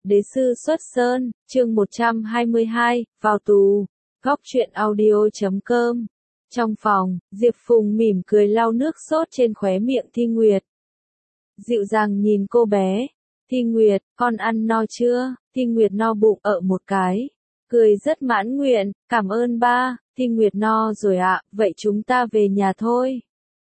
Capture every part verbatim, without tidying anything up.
Đế sư xuất sơn, chương một trăm hai mươi hai, vào tù. Góc truyện audio chấm com. Trong phòng, Diệp Phùng mỉm cười lau nước sốt trên khóe miệng Thi Nguyệt. Dịu dàng nhìn cô bé. Thi Nguyệt, con ăn no chưa? Thi Nguyệt no bụng ở một cái. Cười rất mãn nguyện, cảm ơn ba. Thi Nguyệt no rồi ạ, vậy chúng ta về nhà thôi.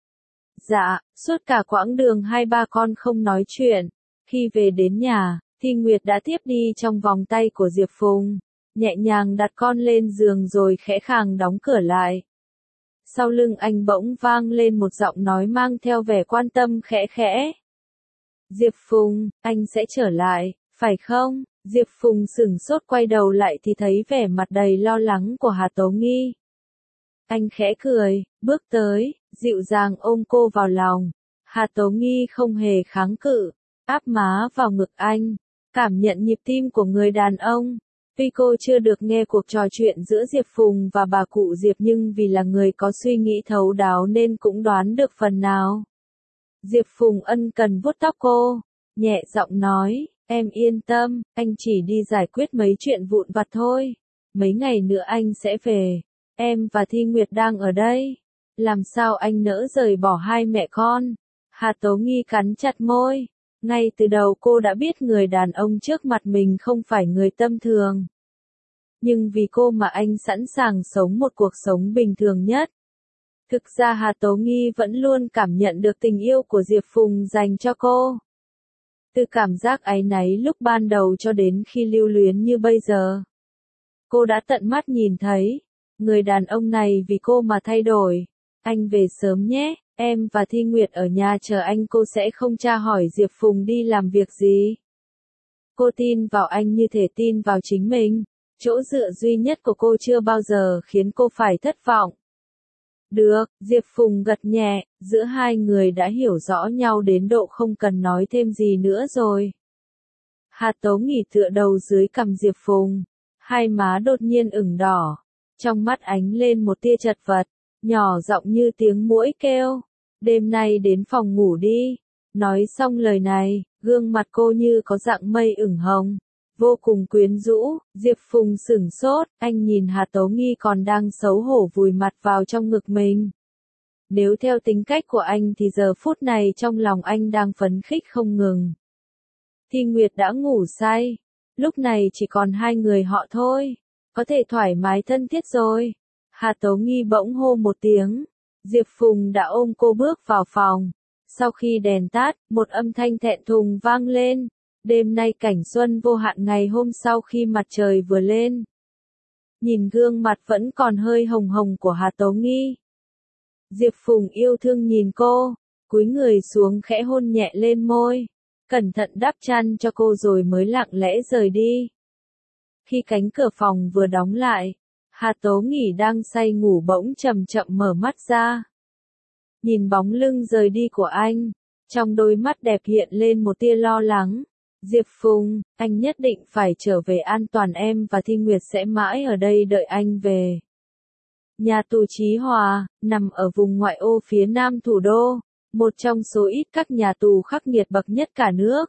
Dạ, suốt cả quãng đường hai ba con không nói chuyện. Khi về đến nhà, Thi Nguyệt đã tiếp đi trong vòng tay của Diệp Phùng, nhẹ nhàng đặt con lên giường rồi khẽ khàng đóng cửa lại. Sau lưng anh bỗng vang lên một giọng nói mang theo vẻ quan tâm khẽ khẽ. Diệp Phùng, anh sẽ trở lại, phải không? Diệp Phùng sửng sốt quay đầu lại thì thấy vẻ mặt đầy lo lắng của Hà Tố Nghi. Anh khẽ cười, bước tới, dịu dàng ôm cô vào lòng. Hà Tố Nghi không hề kháng cự, áp má vào ngực anh, cảm nhận nhịp tim của người đàn ông. Tuy cô chưa được nghe cuộc trò chuyện giữa Diệp Phùng và bà cụ Diệp nhưng vì là người có suy nghĩ thấu đáo nên cũng đoán được phần nào. Diệp Phùng ân cần vuốt tóc cô, nhẹ giọng nói, em yên tâm, anh chỉ đi giải quyết mấy chuyện vụn vặt thôi. Mấy ngày nữa anh sẽ về, em và Thi Nguyệt đang ở đây. Làm sao anh nỡ rời bỏ hai mẹ con? Hà Tố Nghi cắn chặt môi. Ngay từ đầu cô đã biết người đàn ông trước mặt mình không phải người tâm thường. Nhưng vì cô mà anh sẵn sàng sống một cuộc sống bình thường nhất. Thực ra Hà Tố Nghi vẫn luôn cảm nhận được tình yêu của Diệp Phùng dành cho cô. Từ cảm giác áy náy lúc ban đầu cho đến khi lưu luyến như bây giờ. Cô đã tận mắt nhìn thấy, người đàn ông này vì cô mà thay đổi. Anh về sớm nhé, em và Thi Nguyệt ở nhà chờ anh, cô sẽ không tra hỏi Diệp Phùng đi làm việc gì. Cô tin vào anh như thể tin vào chính mình, chỗ dựa duy nhất của cô chưa bao giờ khiến cô phải thất vọng. Được, Diệp Phùng gật nhẹ, giữa hai người đã hiểu rõ nhau đến độ không cần nói thêm gì nữa rồi. Hà Tố Nghi tựa đầu dưới cằm Diệp Phùng, hai má đột nhiên ửng đỏ, trong mắt ánh lên một tia chật vật. Nhỏ giọng như tiếng muỗi kêu, đêm nay đến phòng ngủ đi. Nói xong lời này, gương mặt cô như có dạng mây ửng hồng, vô cùng quyến rũ. Diệp Phùng sửng sốt, anh nhìn Hà Tố Nghi còn đang xấu hổ vùi mặt vào trong ngực mình. Nếu theo tính cách của anh thì giờ phút này trong lòng anh đang phấn khích không ngừng. Thi Nguyệt đã ngủ say, lúc này chỉ còn hai người họ thôi, có thể thoải mái thân thiết rồi. Hà Tố Nghi bỗng hô một tiếng, Diệp Phùng đã ôm cô bước vào phòng. Sau khi đèn tắt, một âm thanh thẹn thùng vang lên. Đêm nay cảnh xuân vô hạn ngày hôm sau khi mặt trời vừa lên. Nhìn gương mặt vẫn còn hơi hồng hồng của Hà Tố Nghi. Diệp Phùng yêu thương nhìn cô, cúi người xuống khẽ hôn nhẹ lên môi, cẩn thận đắp chăn cho cô rồi mới lặng lẽ rời đi. Khi cánh cửa phòng vừa đóng lại, Hà Tố Nghi đang say ngủ bỗng chậm chậm mở mắt ra. Nhìn bóng lưng rời đi của anh, trong đôi mắt đẹp hiện lên một tia lo lắng. Diệp Phùng, anh nhất định phải trở về an toàn, em và Thi Nguyệt sẽ mãi ở đây đợi anh về. Nhà tù Chí Hòa, nằm ở vùng ngoại ô phía nam thủ đô, một trong số ít các nhà tù khắc nghiệt bậc nhất cả nước.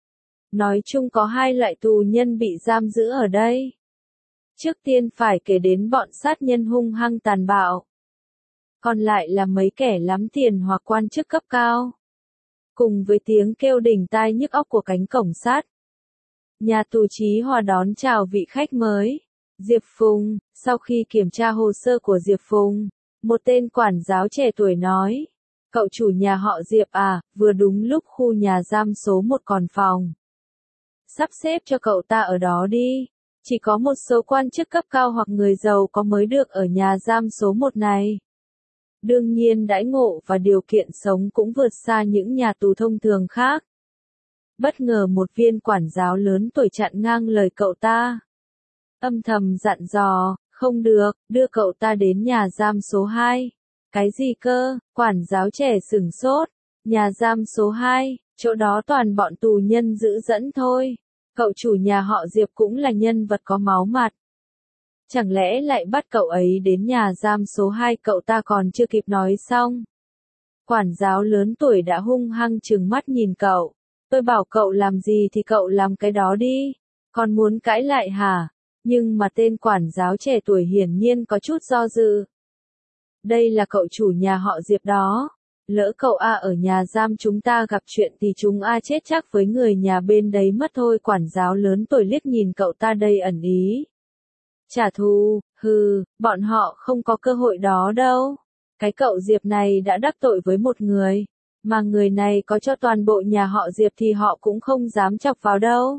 Nói chung có hai loại tù nhân bị giam giữ ở đây. Trước tiên phải kể đến bọn sát nhân hung hăng tàn bạo. Còn lại là mấy kẻ lắm tiền hoặc quan chức cấp cao. Cùng với tiếng kêu đỉnh tai nhức óc của cánh cổng sắt. Nhà tù Chí Hòa đón chào vị khách mới, Diệp Phùng. Sau khi kiểm tra hồ sơ của Diệp Phùng, một tên quản giáo trẻ tuổi nói, cậu chủ nhà họ Diệp à, vừa đúng lúc khu nhà giam số một còn phòng. Sắp xếp cho cậu ta ở đó đi. Chỉ có một số quan chức cấp cao hoặc người giàu có mới được ở nhà giam số một này. Đương nhiên đãi ngộ và điều kiện sống cũng vượt xa những nhà tù thông thường khác. Bất ngờ một viên quản giáo lớn tuổi chặn ngang lời cậu ta. Âm thầm dặn dò, không được, đưa cậu ta đến nhà giam số hai. Cái gì cơ? Quản giáo trẻ sửng sốt. Nhà giam số hai, chỗ đó toàn bọn tù nhân giữ dẫn thôi. Cậu chủ nhà họ Diệp cũng là nhân vật có máu mặt. Chẳng lẽ lại bắt cậu ấy đến nhà giam số hai? Cậu ta còn chưa kịp nói xong. Quản giáo lớn tuổi đã hung hăng trừng mắt nhìn cậu. Tôi bảo cậu làm gì thì cậu làm cái đó đi. Còn muốn cãi lại hả? Nhưng mà tên quản giáo trẻ tuổi hiển nhiên có chút do dự. Đây là cậu chủ nhà họ Diệp đó. Lỡ cậu A ở nhà giam chúng ta gặp chuyện thì chúng A chết chắc với người nhà bên đấy mất thôi. Quản giáo lớn tuổi liếc nhìn cậu ta đầy ẩn ý. Trả thù, hừ, bọn họ không có cơ hội đó đâu. Cái cậu Diệp này đã đắc tội với một người, mà người này có cho toàn bộ nhà họ Diệp thì họ cũng không dám chọc vào đâu.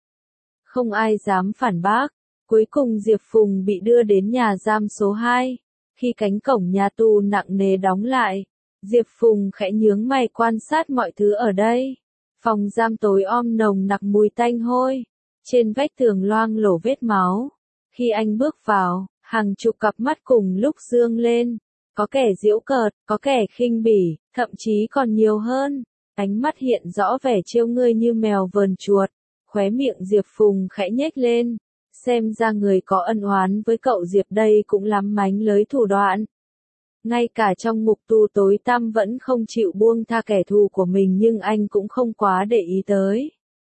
Không ai dám phản bác. Cuối cùng Diệp Phùng bị đưa đến nhà giam số hai. Khi cánh cổng nhà tù nặng nề đóng lại, Diệp Phùng khẽ nhướng mày quan sát mọi thứ ở đây. Phòng giam tối om nồng nặc mùi tanh hôi. Trên vách tường loang lổ vết máu. Khi anh bước vào, hàng chục cặp mắt cùng lúc dương lên. Có kẻ giễu cợt, có kẻ khinh bỉ, thậm chí còn nhiều hơn. Ánh mắt hiện rõ vẻ trêu ngươi như mèo vờn chuột. Khóe miệng Diệp Phùng khẽ nhếch lên. Xem ra người có ân oán với cậu Diệp đây cũng lắm mánh lới thủ đoạn. Ngay cả trong ngục tù tối tăm vẫn không chịu buông tha kẻ thù của mình nhưng anh cũng không quá để ý tới.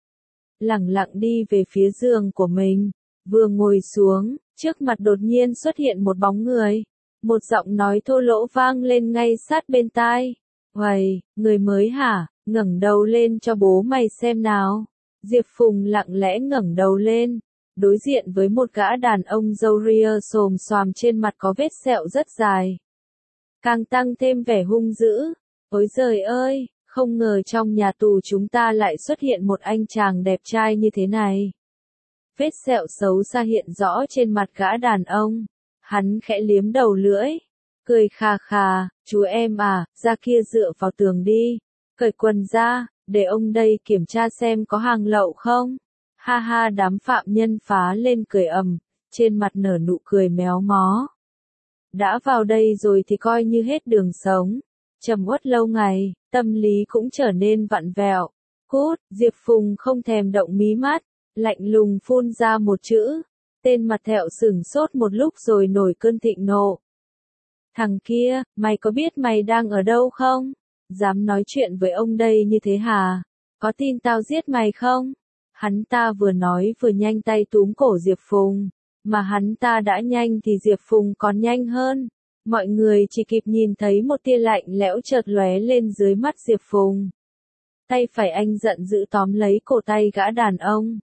Lẳng lặng đi về phía giường của mình, vừa ngồi xuống, trước mặt đột nhiên xuất hiện một bóng người. Một giọng nói thô lỗ vang lên ngay sát bên tai. Uầy, người mới hả, ngẩng đầu lên cho bố mày xem nào. Diệp Phùng lặng lẽ ngẩng đầu lên. Đối diện với một gã đàn ông râu ria xồm xoàm trên mặt có vết sẹo rất dài. Càng tăng thêm vẻ hung dữ. Ôi giời ơi, không ngờ trong nhà tù chúng ta lại xuất hiện một anh chàng đẹp trai như thế này. Vết sẹo xấu xa hiện rõ trên mặt gã đàn ông. Hắn khẽ liếm đầu lưỡi. Cười khà khà, chú em à, ra kia dựa vào tường đi. Cởi quần ra, để ông đây kiểm tra xem có hàng lậu không. Ha ha, đám phạm nhân phá lên cười ầm, trên mặt nở nụ cười méo mó. Đã vào đây rồi thì coi như hết đường sống. Trầm uất lâu ngày, tâm lý cũng trở nên vặn vẹo. Cút, Diệp Phùng không thèm động mí mắt, lạnh lùng phun ra một chữ. Tên mặt thẹo sửng sốt một lúc rồi nổi cơn thịnh nộ. Thằng kia, mày có biết mày đang ở đâu không? Dám nói chuyện với ông đây như thế hả? Có tin tao giết mày không? Hắn ta vừa nói vừa nhanh tay túm cổ Diệp Phùng. Mà hắn ta đã nhanh thì Diệp Phùng còn nhanh hơn. Mọi người chỉ kịp nhìn thấy một tia lạnh lẽo chợt lóe lên dưới mắt Diệp Phùng. Tay phải anh giận dữ tóm lấy cổ tay gã đàn ông.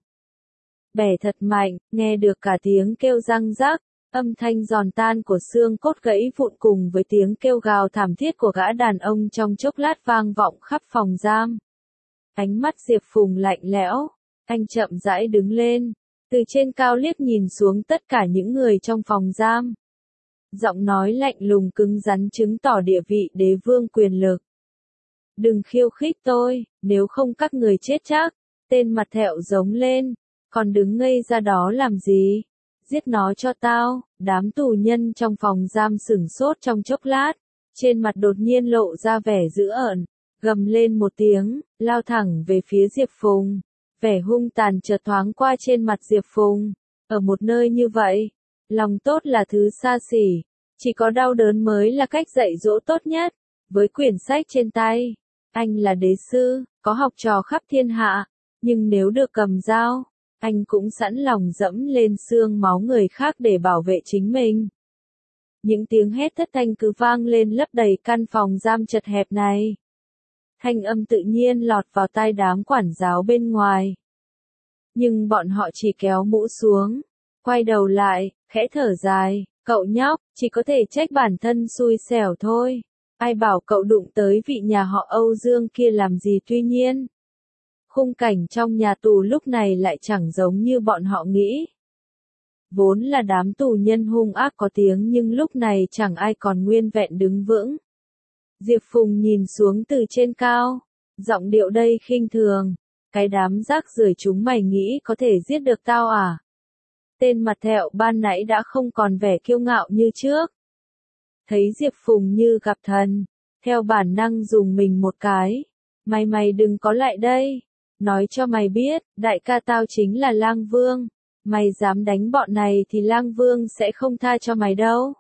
Bẻ thật mạnh, nghe được cả tiếng kêu răng rắc, âm thanh giòn tan của xương cốt gãy vụn cùng với tiếng kêu gào thảm thiết của gã đàn ông trong chốc lát vang vọng khắp phòng giam. Ánh mắt Diệp Phùng lạnh lẽo, anh chậm rãi đứng lên, từ trên cao liếc nhìn xuống tất cả những người trong phòng giam. Giọng nói lạnh lùng cứng rắn chứng tỏ địa vị đế vương quyền lực. Đừng khiêu khích tôi, nếu không các người chết chắc. Tên mặt thẹo giống lên. Còn đứng ngây ra đó làm gì? Giết nó cho tao. Đám tù nhân trong phòng giam sửng sốt trong chốc lát. Trên mặt đột nhiên lộ ra vẻ dữ ợn. Gầm lên một tiếng, lao thẳng về phía Diệp Phùng. Vẻ hung tàn chợt thoáng qua trên mặt Diệp Phùng. Ở một nơi như vậy, lòng tốt là thứ xa xỉ. Chỉ có đau đớn mới là cách dạy dỗ tốt nhất. Với quyển sách trên tay, anh là đế sư, có học trò khắp thiên hạ. Nhưng nếu được cầm dao, anh cũng sẵn lòng dẫm lên xương máu người khác để bảo vệ chính mình. Những tiếng hét thất thanh cứ vang lên lấp đầy căn phòng giam chật hẹp này. Thanh âm tự nhiên lọt vào tai đám quản giáo bên ngoài. Nhưng bọn họ chỉ kéo mũ xuống, quay đầu lại, khẽ thở dài, cậu nhóc, chỉ có thể trách bản thân xui xẻo thôi. Ai bảo cậu đụng tới vị nhà họ Âu Dương kia làm gì tuy nhiên. Khung cảnh trong nhà tù lúc này lại chẳng giống như bọn họ nghĩ. Vốn là đám tù nhân hung ác có tiếng nhưng lúc này chẳng ai còn nguyên vẹn đứng vững. Diệp Phùng nhìn xuống từ trên cao, giọng điệu đây khinh thường, cái đám rác rưởi chúng mày nghĩ có thể giết được tao à? Tên mặt thẹo ban nãy đã không còn vẻ kiêu ngạo như trước. Thấy Diệp Phùng như gặp thần, theo bản năng dùng mình một cái. Mày mày đừng có lại đây. Nói cho mày biết, đại ca tao chính là Lang Vương. Mày dám đánh bọn này thì Lang Vương sẽ không tha cho mày đâu.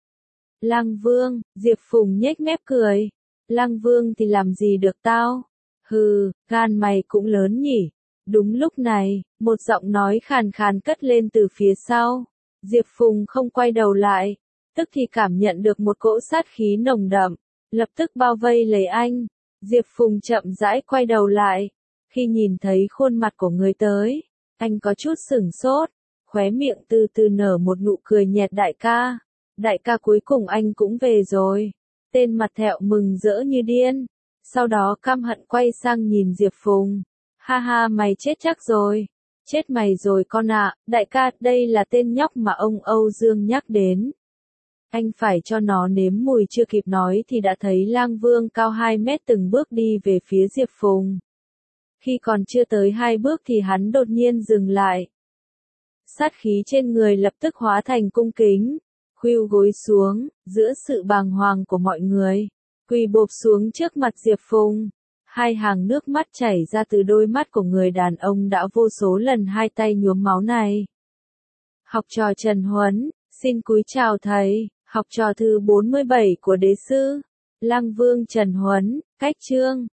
Lang Vương, Diệp Phùng nhếch mép cười. Lang Vương thì làm gì được tao? Hừ, gan mày cũng lớn nhỉ. Đúng lúc này, một giọng nói khàn khàn cất lên từ phía sau. Diệp Phùng không quay đầu lại, tức thì cảm nhận được một cỗ sát khí nồng đậm, lập tức bao vây lấy anh. Diệp Phùng chậm rãi quay đầu lại, khi nhìn thấy khuôn mặt của người tới, anh có chút sửng sốt, khóe miệng từ từ nở một nụ cười nhẹt. Đại ca, đại ca cuối cùng anh cũng về rồi. Tên mặt thẹo mừng rỡ như điên, sau đó căm hận quay sang nhìn Diệp Phùng. Ha ha, mày chết chắc rồi. Chết mày rồi con ạ, đại ca, đây là tên nhóc mà ông Âu Dương nhắc đến. Anh phải cho nó nếm mùi. Chưa kịp nói thì đã thấy Lang Vương cao hai mét từng bước đi về phía Diệp Phùng. Khi còn chưa tới hai bước thì hắn đột nhiên dừng lại. Sát khí trên người lập tức hóa thành cung kính, khuỵu gối xuống, giữa sự bàng hoàng của mọi người, quỳ bộp xuống trước mặt Diệp Phùng. Hai hàng nước mắt chảy ra từ đôi mắt của người đàn ông đã vô số lần hai tay nhuốm máu này. Học trò Trần Huấn, xin cúi chào thầy. Học trò thứ bốn mươi bảy của đế sư, Lang Vương Trần Huấn, cách chương.